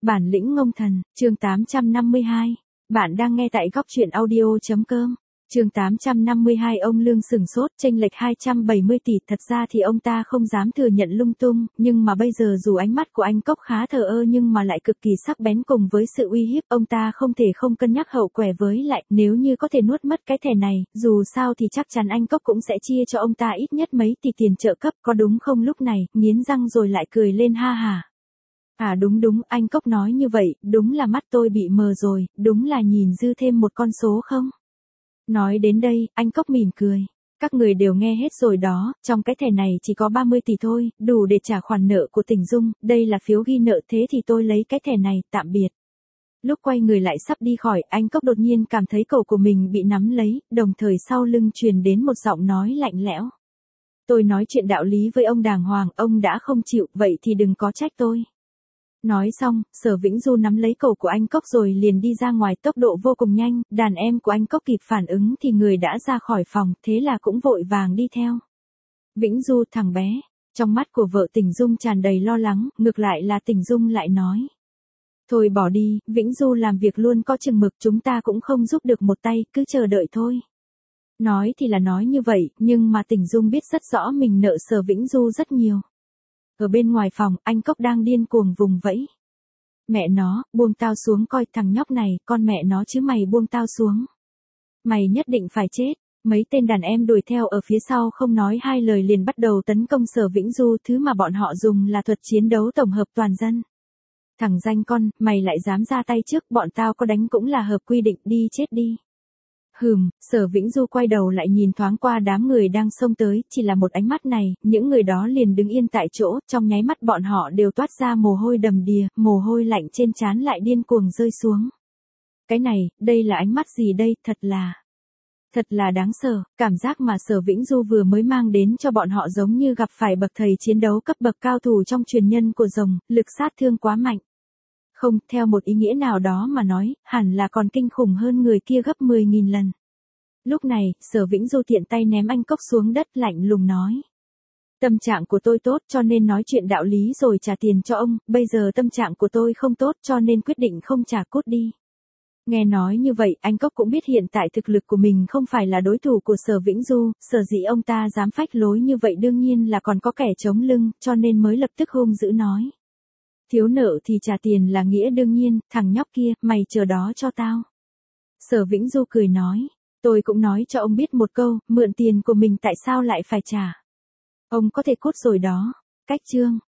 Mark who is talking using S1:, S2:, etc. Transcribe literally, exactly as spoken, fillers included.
S1: Bản lĩnh ngông thần, chương tám trăm năm mươi hai. Bạn đang nghe tại góc truyện audio.com. Chương tám trăm năm mươi hai. Ông Lương sửng sốt, chênh lệch hai trăm bảy mươi tỷ, thật ra thì ông ta không dám thừa nhận lung tung, nhưng mà bây giờ dù ánh mắt của anh Cốc khá thờ ơ nhưng mà lại cực kỳ sắc bén cùng với sự uy hiếp, ông ta không thể không cân nhắc hậu quả với lại, nếu như có thể nuốt mất cái thẻ này, dù sao thì chắc chắn anh Cốc cũng sẽ chia cho ông ta ít nhất mấy tỷ tiền trợ cấp, có đúng không? Lúc này, nghiến răng rồi lại cười lên ha hả. À đúng đúng, anh Cốc nói như vậy, đúng là mắt tôi bị mờ rồi, đúng là nhìn dư thêm một con số không? Nói đến đây, anh Cốc mỉm cười. Các người đều nghe hết rồi đó, trong cái thẻ này chỉ có ba mươi tỷ thôi, đủ để trả khoản nợ của Tỉnh Dung, đây là phiếu ghi nợ, thế thì tôi lấy cái thẻ này, tạm biệt. Lúc quay người lại sắp đi khỏi, anh Cốc đột nhiên cảm thấy cổ của mình bị nắm lấy, đồng thời sau lưng truyền đến một giọng nói lạnh lẽo. Tôi nói chuyện đạo lý với ông đàng hoàng, ông đã không chịu, vậy thì đừng có trách tôi. Nói xong, Sở Vĩnh Du nắm lấy cổ của anh Cốc rồi liền đi ra ngoài, tốc độ vô cùng nhanh, đàn em của anh Cốc kịp phản ứng thì người đã ra khỏi phòng, thế là cũng vội vàng đi theo. Vĩnh Du, thằng bé, trong mắt của vợ Tỉnh Dung tràn đầy lo lắng, ngược lại là Tỉnh Dung lại nói. Thôi bỏ đi, Vĩnh Du làm việc luôn có chừng mực, chúng ta cũng không giúp được một tay, cứ chờ đợi thôi. Nói thì là nói như vậy, nhưng mà Tỉnh Dung biết rất rõ mình nợ Sở Vĩnh Du rất nhiều. Ở bên ngoài phòng, anh Cốc đang điên cuồng vùng vẫy. Mẹ nó, buông tao xuống coi, thằng nhóc này, con mẹ nó chứ mày buông tao xuống. Mày nhất định phải chết. Mấy tên đàn em đuổi theo ở phía sau không nói hai lời liền bắt đầu tấn công Sở Vĩnh Du, thứ mà bọn họ dùng là thuật chiến đấu tổng hợp toàn dân. Thằng danh con, mày lại dám ra tay trước, bọn tao có đánh cũng là hợp quy định, đi chết đi. Hừm, Sở Vĩnh Du quay đầu lại nhìn thoáng qua đám người đang xông tới, chỉ là một ánh mắt này, những người đó liền đứng yên tại chỗ, trong nháy mắt bọn họ đều toát ra mồ hôi đầm đìa, mồ hôi lạnh trên trán lại điên cuồng rơi xuống. Cái này, đây là ánh mắt gì đây, thật là... Thật là đáng sợ, cảm giác mà Sở Vĩnh Du vừa mới mang đến cho bọn họ giống như gặp phải bậc thầy chiến đấu cấp bậc cao thủ trong truyền nhân của rồng, lực sát thương quá mạnh. Không, theo một ý nghĩa nào đó mà nói, hẳn là còn kinh khủng hơn người kia gấp mười nghìn lần. Lúc này, Sở Vĩnh Du tiện tay ném anh Cốc xuống đất, lạnh lùng nói. Tâm trạng của tôi tốt cho nên nói chuyện đạo lý rồi trả tiền cho ông, bây giờ tâm trạng của tôi không tốt cho nên quyết định không trả, cút đi. Nghe nói như vậy, anh Cốc cũng biết hiện tại thực lực của mình không phải là đối thủ của Sở Vĩnh Du, sở dĩ ông ta dám phách lối như vậy đương nhiên là còn có kẻ chống lưng, cho nên mới lập tức hung dữ nói. Thiếu nợ thì trả tiền là nghĩa đương nhiên, thằng nhóc kia, mày chờ đó cho tao. Sở Vĩnh Du cười nói, tôi cũng nói cho ông biết một câu, mượn tiền của mình tại sao lại phải trả. Ông có thể cút rồi đó. Cách chương.